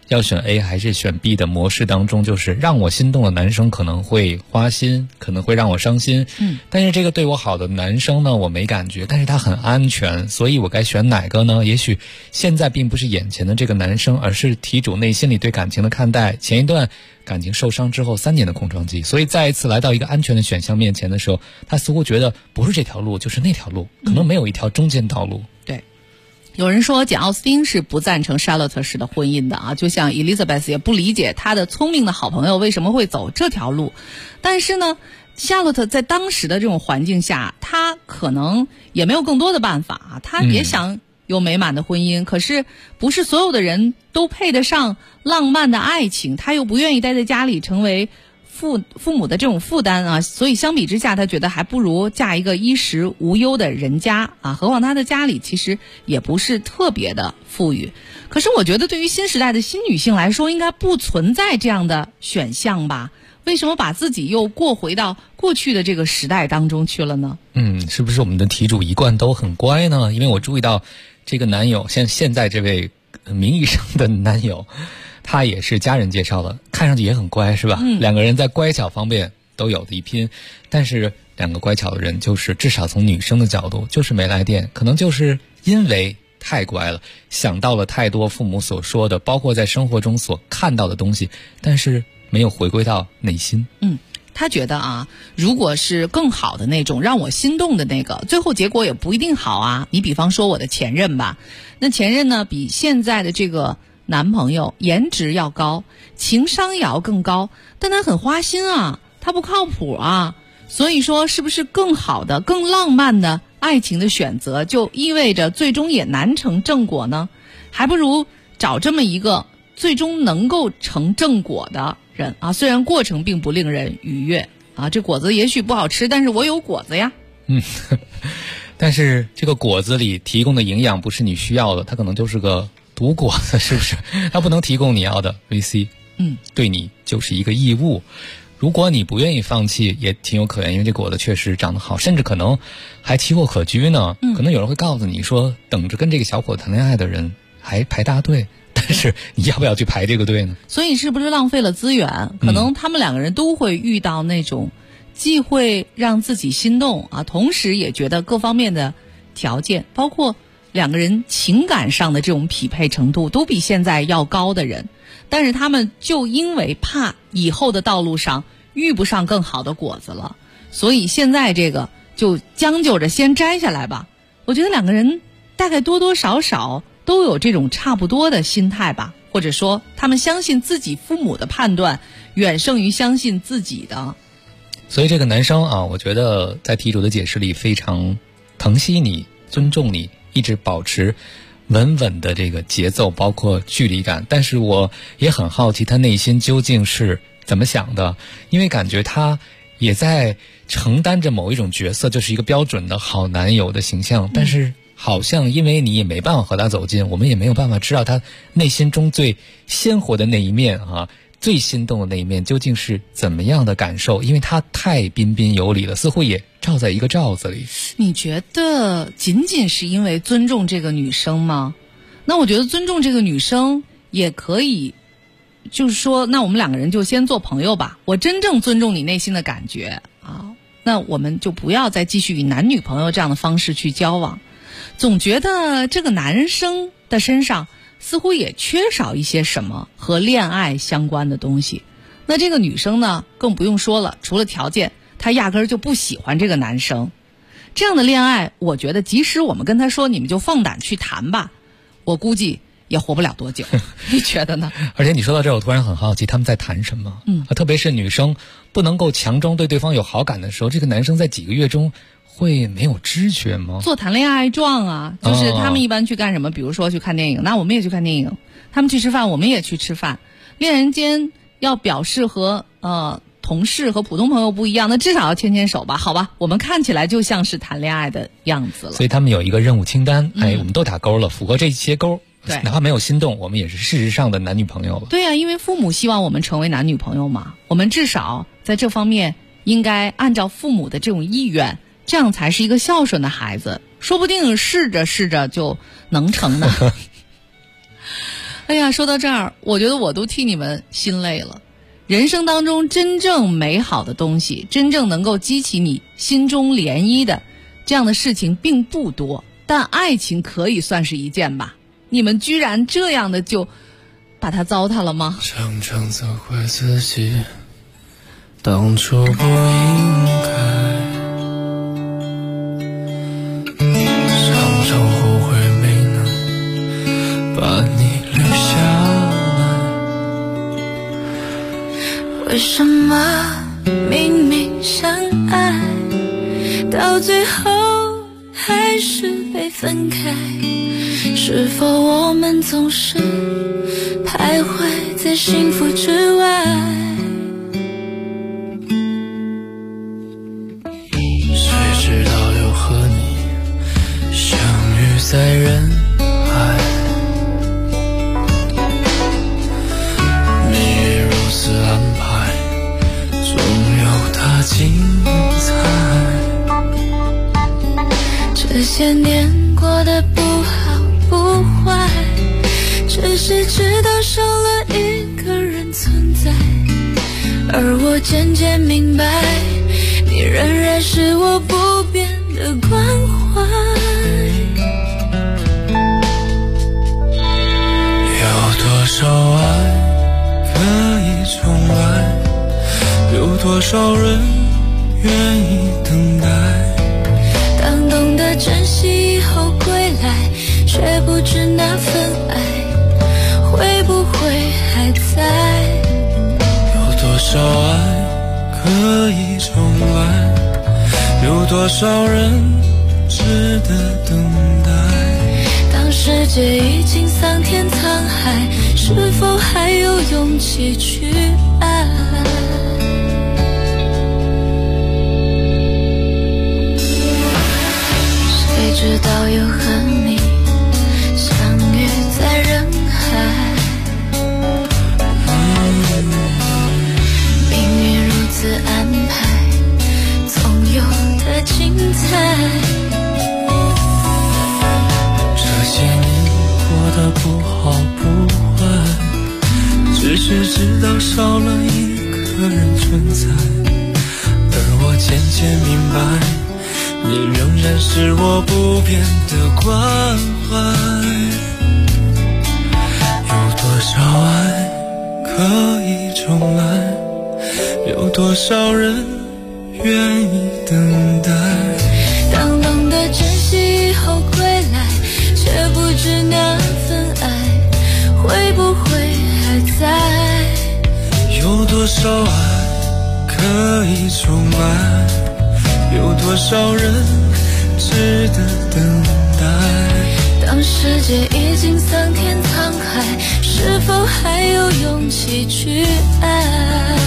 要选 A 还是选 B 的模式当中，就是让我心动的男生可能会花心，可能会让我伤心。但是这个对我好的男生呢，我没感觉，但是他很安全，所以我该选哪个呢？也许现在并不是眼前的这个男生，而是题主内心里对感情的看待，前一段感情受伤之后3年的空窗期，所以再一次来到一个安全的选项面前的时候，他似乎觉得不是这条路就是那条路，可能没有一条中间道路。 对，有人说简奥斯汀是不赞成 Charlotte 式的婚姻的啊，就像 Elizabeth 也不理解她的聪明的好朋友为什么会走这条路。但是呢，Charlotte 在当时的这种环境下，她可能也没有更多的办法啊，她也想有美满的婚姻，可是不是所有的人都配得上浪漫的爱情，她又不愿意待在家里成为父母的这种负担啊，所以相比之下，她觉得还不如嫁一个衣食无忧的人家啊。何况她的家里其实也不是特别的富裕。可是我觉得对于新时代的新女性来说，应该不存在这样的选项吧？为什么把自己又过回到过去的这个时代当中去了呢？ 是不是我们的题主一贯都很乖呢？因为我注意到这个男友，现在这位名义上的男友，他也是家人介绍的，看上去也很乖，是吧？两个人在乖巧方面都有的一拼，但是两个乖巧的人，就是至少从女生的角度，就是没来电，可能就是因为太乖了，想到了太多父母所说的，包括在生活中所看到的东西，但是没有回归到内心。 他觉得啊，如果是更好的那种让我心动的那个，最后结果也不一定好啊。你比方说我的前任吧，那前任呢比现在的这个男朋友颜值要高，情商也要更高，但他很花心啊，他不靠谱啊。所以说是不是更好的更浪漫的爱情的选择就意味着最终也难成正果呢？还不如找这么一个最终能够成正果的人啊，虽然过程并不令人愉悦啊，这果子也许不好吃，但是我有果子呀。 但是这个果子里提供的营养不是你需要的，它可能就是个毒果子，是不是？它不能提供你要的 VC， 对你就是一个义务。如果你不愿意放弃，也挺有可能，因为这果子确实长得好，甚至可能还奇货可居呢。可能有人会告诉你说，等着跟这个小伙子谈恋爱的人还排大队，但是你要不要去排这个队呢？ 所以是不是浪费了资源？可能他们两个人都会遇到那种既会让自己心动啊，同时也觉得各方面的条件，包括两个人情感上的这种匹配程度都比现在要高的人，但是他们就因为怕以后的道路上遇不上更好的果子了，所以现在这个就将就着先摘下来吧。我觉得两个人大概多多少少都有这种差不多的心态吧，或者说他们相信自己父母的判断远胜于相信自己的。 所以这个男生啊，我觉得在题主的解释里非常疼惜你，尊重你，一直保持稳稳的这个节奏，包括距离感。但是我也很好奇他内心究竟是怎么想的，因为感觉他也在承担着某一种角色，就是一个标准的好男友的形象，但是好像因为你也没办法和他走近，我们也没有办法知道他内心中最鲜活的那一面啊，最心动的那一面究竟是怎么样的感受，因为他太彬彬有礼了，似乎也罩在一个罩子里。 你觉得仅仅是因为尊重这个女生吗？那我觉得尊重这个女生也可以，就是说那我们两个人就先做朋友吧，我真正尊重你内心的感觉啊，那我们就不要再继续以男女朋友这样的方式去交往。总觉得这个男生的身上似乎也缺少一些什么和恋爱相关的东西。那这个女生呢，更不用说了，除了条件，她压根儿就不喜欢这个男生。这样的恋爱，我觉得即使我们跟她说你们就放胆去谈吧，我估计也活不了多久。你觉得呢？ 而且你说到这儿，我突然很好奇他们在谈什么。特别是女生不能够强装对对方有好感的时候，这个男生在几个月中会没有知觉吗？ 做谈恋爱状啊，就是他们一般去干什么？比如说去看电影，那我们也去看电影；他们去吃饭，我们也去吃饭。恋人间要表示和同事和普通朋友不一样，那至少要牵牵手吧？好吧，我们看起来就像是谈恋爱的样子了。 所以他们有一个任务清单，我们都打勾了，符合这些勾，哪怕没有心动，我们也是事实上的男女朋友了。 对啊，因为父母希望我们成为男女朋友嘛，我们至少在这方面应该按照父母的这种意愿，这样才是一个孝顺的孩子，说不定试着就能成呢。 哎呀，说到这儿，我觉得我都替你们心累了。人生当中真正美好的东西，真正能够激起你心中涟漪的这样的事情并不多，但爱情可以算是一件吧。你们居然这样的就把它糟蹋了吗？ 常常责怪自己当初不应该，常常后悔没能把你留下来。 为什么明明相爱，到最后还是被分开？是否我们总是徘徊在幸福之外？ 谁知道又和你相遇在人海，命运如此安排，总有它精彩。 这些年过得不好不坏，只是直到少了一个人存在，而我渐渐明白，你仍然是我不变的关怀。 有多少爱可以重来，有多少人愿意等待， 当懂得珍惜以后归来，却不知那份爱会不会还在。 有多少爱可以重来，有多少人值得等待， 当世界已经桑田沧海，是否还有勇气去爱？谁知道又和你相遇在人海，命运如此安排，总有的精彩。 这些年过得不好不坏，只是知道少了一个人存在，而我渐渐明白，你仍然是我不变的关怀。有多少爱可以重来，有多少人愿意等待， 当懂得珍惜以后归来，却不知那份爱会不会还在。 有多少爱可以重来，有多少人值得等待， 当世界已经桑田沧海，是否还有勇气去爱？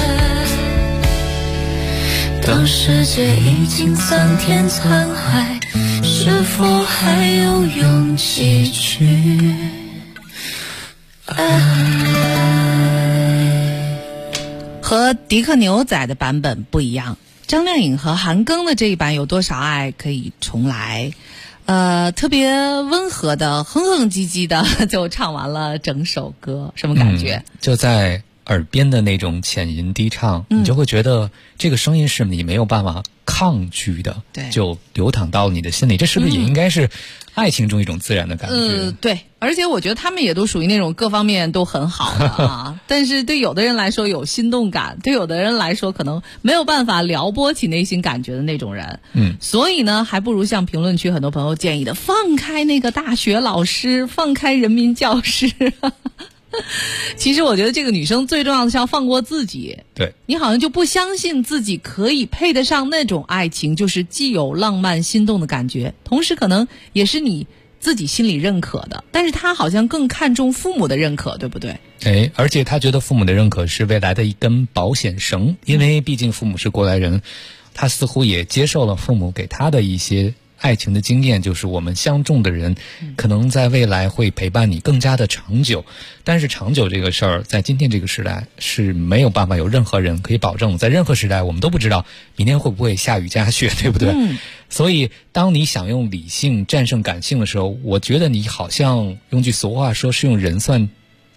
当世界已经桑田沧海，是否还有勇气去和迪克牛仔的版本不一样，张靓颖和韩庚的这一版有多少爱可以重来，特别温和的哼哼唧唧的就唱完了整首歌，什么感觉？ 就在耳边的那种浅吟低唱，你就会觉得这个声音是你没有办法抗拒的， 对， 就流淌到你的心里。这是不是也应该是爱情中一种自然的感觉？ 对，而且我觉得他们也都属于那种各方面都很好的啊。但是对有的人来说有心动感，对有的人来说可能没有办法撩拨起内心感觉的那种人。所以呢，还不如像评论区很多朋友建议的，放开那个大学老师，放开人民教师。其实我觉得这个女生最重要的是要放过自己。 对， 你好像就不相信自己可以配得上那种爱情，就是既有浪漫心动的感觉，同时可能也是你自己心里认可的，但是她好像更看重父母的认可，对不对？ 而且她觉得父母的认可是未来的一根保险绳，因为毕竟父母是过来人，她似乎也接受了父母给她的一些爱情的经验，就是我们相中的人可能在未来会陪伴你更加的长久，但是长久这个事儿在今天这个时代是没有办法有任何人可以保证，在任何时代我们都不知道明天会不会下雨加雪，对不对？所以当你想用理性战胜感性的时候，我觉得你好像用句俗话说是用人算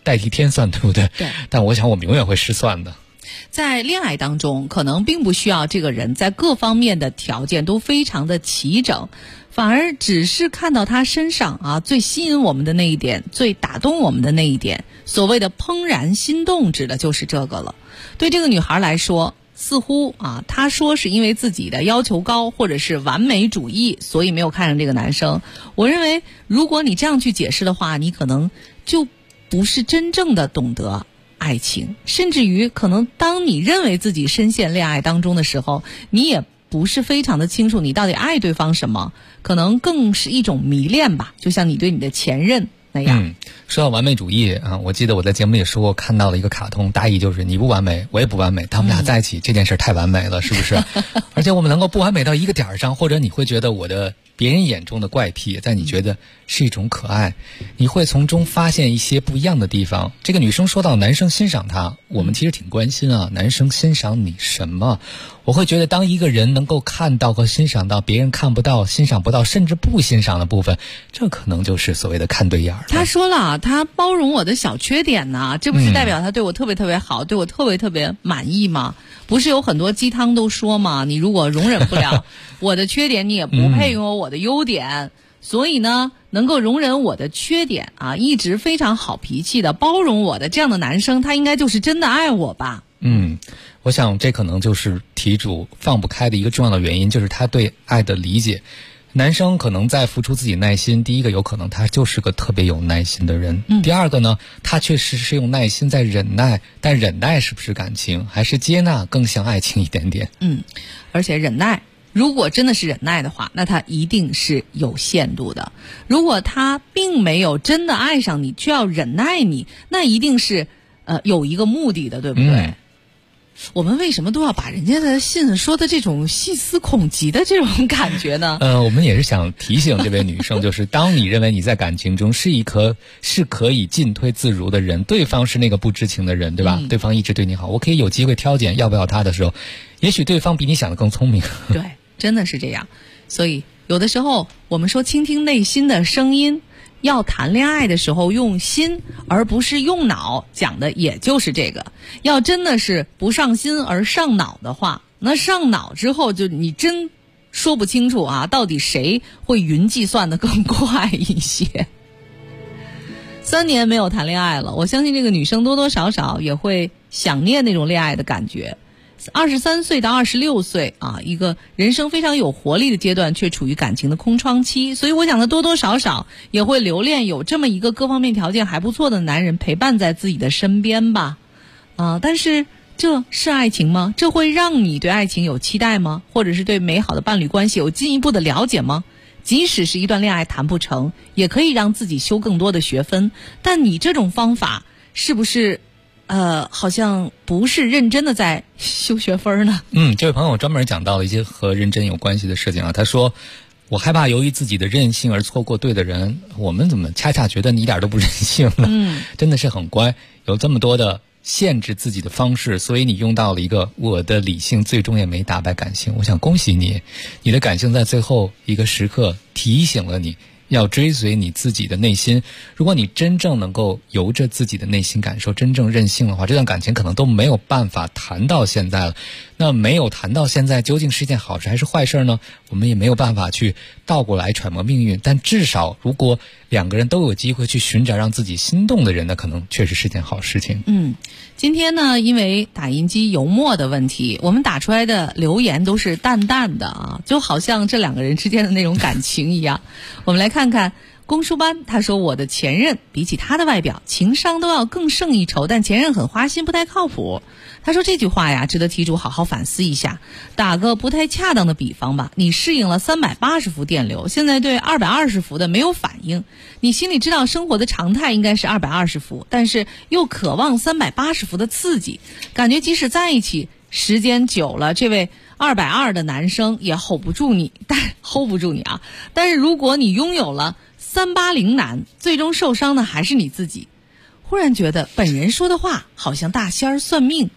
代替天算，对不对？ 对。 但我想我们永远会失算的。 在恋爱当中，可能并不需要这个人在各方面的条件都非常的齐整，反而只是看到他身上最吸引我们的那一点，最打动我们的那一点，所谓的怦然心动指的就是这个了。对这个女孩来说，似乎她说是因为自己的要求高或者是完美主义，所以没有看上这个男生。我认为如果你这样去解释的话，你可能就不是真正的懂得爱情，甚至于可能当你认为自己深陷恋爱当中的时候，你也不是非常的清楚你到底爱对方什么，可能更是一种迷恋吧，就像你对你的前任那样。 说到完美主义我记得我在节目里说过，看到了一个卡通，大意就是你不完美我也不完美，他们俩在一起这件事太完美了，是不是？而且我们能够不完美到一个点上，或者你会觉得我的别人眼中的怪癖在你觉得是一种可爱，你会从中发现一些不一样的地方。这个女生说到男生欣赏她，我们其实挺关心男生欣赏你什么？我会觉得当一个人能够看到和欣赏到别人看不到、欣赏不到甚至不欣赏的部分，这可能就是所谓的看对眼了。 他说了，他包容我的小缺点呢，这不是代表他对我特别特别好，对我特别特别满意吗？不是有很多鸡汤都说嘛，你如果容忍不了我的缺点，你也不配拥有我的优点。所以呢，能够容忍我的缺点一直非常好脾气的包容我的这样的男生，他应该就是真的爱我吧。 我想这可能就是题主放不开的一个重要的原因，就是他对爱的理解。男生可能在付出自己耐心，第一个有可能他就是个特别有耐心的人，第二个呢，他确实是用耐心在忍耐，但忍耐是不是感情，还是接纳更像爱情一点点？ 而且忍耐如果真的是忍耐的话，那他一定是有限度的。如果他并没有真的爱上你，却要忍耐你，那一定是有一个目的的，对不对？我们为什么都要把人家的信说的这种细思恐极的这种感觉呢？ 我们也是想提醒这位女生，就是当你认为你在感情中是可以进退自如的人，对方是那个不知情的人，对吧？对方一直对你好，我可以有机会挑拣要不要他的时候，也许对方比你想的更聪明。 对，真的是这样。所以有的时候我们说倾听内心的声音，要谈恋爱的时候用心而不是用脑，讲的也就是这个。要真的是不上心而上脑的话，那上脑之后就你真说不清楚到底谁会云计算的更快一些。3年没有谈恋爱了，我相信这个女生多多少少也会想念那种恋爱的感觉。23岁到26岁一个人生非常有活力的阶段，却处于感情的空窗期，所以我想他多多少少也会留恋有这么一个各方面条件还不错的男人陪伴在自己的身边吧。但是这是爱情吗？这会让你对爱情有期待吗？或者是对美好的伴侣关系有进一步的了解吗？即使是一段恋爱谈不成，也可以让自己修更多的学分，但你这种方法是不是好像不是认真的在修学分呢？ 这位朋友专门讲到了一些和认真有关系的事情他说，我害怕由于自己的任性而错过对的人。我们怎么恰恰觉得你一点都不任性呢？真的是很乖，有这么多的限制自己的方式，所以你用到了一个我的理性最终也没打败感性。我想恭喜你，你的感性在最后一个时刻提醒了你要追随你自己的内心。如果你真正能够由着自己的内心感受，真正任性的话，这段感情可能都没有办法谈到现在了。那没有谈到现在，究竟是一件好事还是坏事呢？我们也没有办法去倒过来揣摩命运，但至少如果两个人都有机会去寻找让自己心动的人，那可能确实是件好事情。 今天呢，因为打印机油墨的问题，我们打出来的留言都是淡淡的就好像这两个人之间的那种感情一样。我们来看看公输班，他说我的前任比起他的外表，情商都要更胜一筹，但前任很花心，不太靠谱。他说这句话呀，值得题主好好反思一下。打个不太恰当的比方吧，你适应了380伏电流，现在对220伏的没有反应，你心里知道生活的常态应该是220伏，但是又渴望380伏的刺激，感觉即使在一起时间久了，这位220的男生也 hold 不住你但是如果你拥有了380男，最终受伤的还是你自己。忽然觉得本人说的话好像大仙儿算命，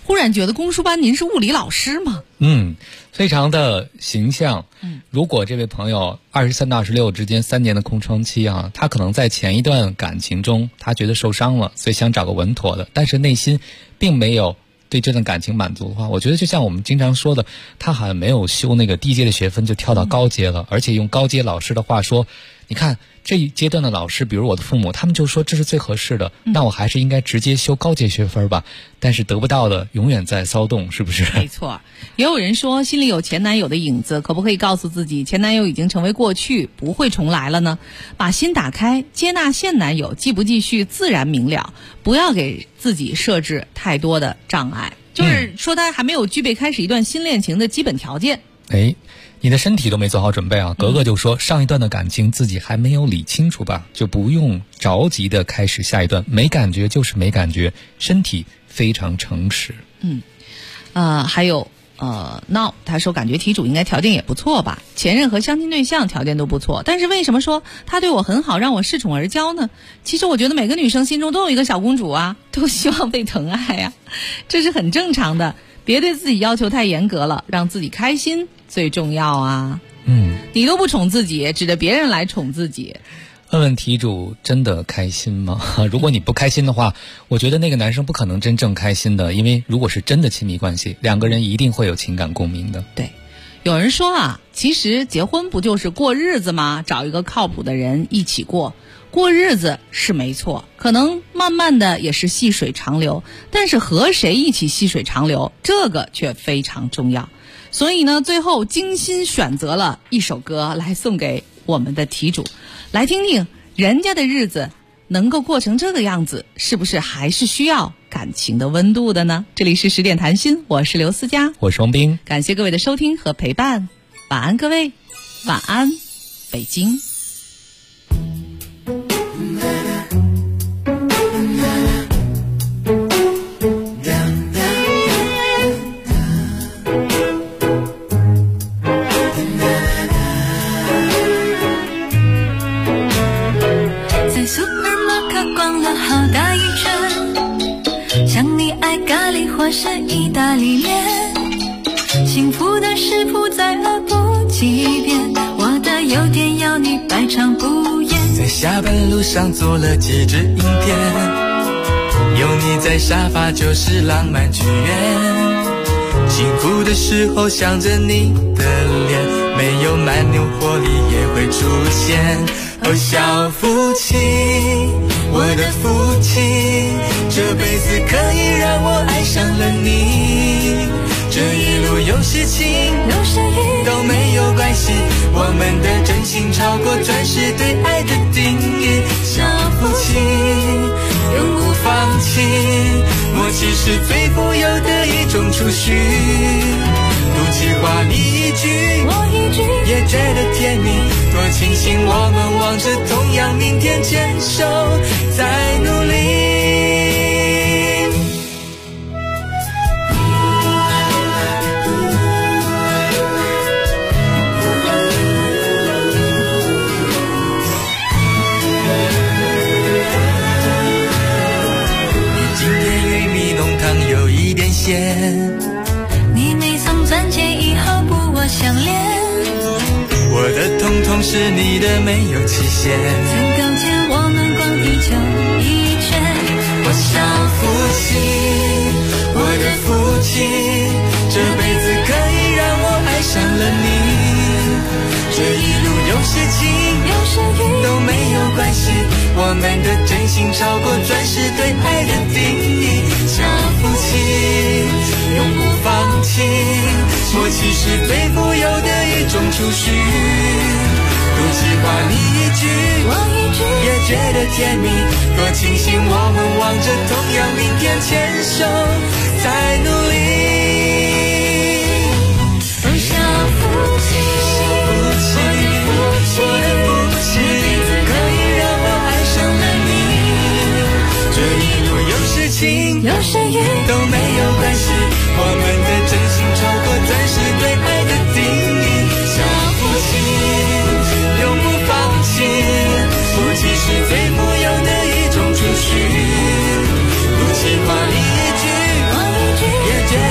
忽然觉得公输班您是物理老师吗？ 非常的形象。如果这位朋友23到26之间3年的空窗期啊，他可能在前一段感情中他觉得受伤了，所以想找个稳妥的，但是内心并没有对这段感情满足的话，我觉得就像我们经常说的，他好像没有修那个低阶的学分就跳到高阶了，而且用高阶老师的话说，你看这一阶段的老师，比如我的父母，他们就说这是最合适的，那我还是应该直接修高阶学分吧。但是得不到的永远在骚动，是不是？ 没错。也有人说心里有前男友的影子，可不可以告诉自己前男友已经成为过去，不会重来了呢？把心打开，接纳现男友，继不继续自然明了，不要给自己设置太多的障碍。就是说他还没有具备开始一段新恋情的基本条件。 你的身体都没做好准备啊！格格就说上一段的感情自己还没有理清楚吧，就不用着急的开始下一段，没感觉就是没感觉，身体非常诚实。 还有闹他说感觉题主应该条件也不错吧，前任和相亲对象条件都不错，但是为什么说他对我很好，让我恃宠而骄呢？其实我觉得每个女生心中都有一个小公主啊，都希望被疼爱啊，这是很正常的，别对自己要求太严格了，让自己开心最重要啊。你都不宠自己，指着别人来宠自己。 问问题主真的开心吗？如果你不开心的话，我觉得那个男生不可能真正开心的，因为如果是真的亲密关系，两个人一定会有情感共鸣的。 对，有人说啊，其实结婚不就是过日子吗？找一个靠谱的人一起过日子是没错，可能慢慢的也是细水长流，但是和谁一起细水长流，这个却非常重要。所以呢，最后精心选择了一首歌来送给我们的题主，来听听人家的日子能够过成这个样子，是不是还是需要感情的温度的呢？这里是10点谈心，我是刘思佳， 我是王斌， 感谢各位的收听和陪伴，晚安各位，晚安北京。 或是意大利面，幸福的食谱再来不及变，我的优点要你百尝不厌。 在下班路上做了几支影片，有你在沙发就是浪漫剧院。辛苦的时候想着你的脸，没有蛮牛活力也会出现。哦，小夫妻，我的夫妻，这辈子可以让我爱上了你。这一路有事情有时雨都没有关系，我们的真心超过钻石对爱的定义。小夫妻永不放弃，默契是最富有的一种储蓄。赌气话你一句我一句也觉得甜蜜，多庆幸我们望着同样明天，牵手再努力。今天玉米浓汤有一点咸， 你没藏钻戒以后不我相恋， 我的统统是你的没有期限， 曾勾结我们逛地球一圈。 我小夫妻，我的夫妻，这辈子可以让我爱上了你。这一路有事情有时雨都没有关系，我们的真心超过钻石对爱的定义。小夫妻永不放弃，默契是最富有的一种储蓄。赌气话你一句我一句也觉得甜蜜，多庆幸我们望着同样明天，牵手再努力。 小夫妻， 我的夫妻，可以让我爱上了你。这一路有事情有时雨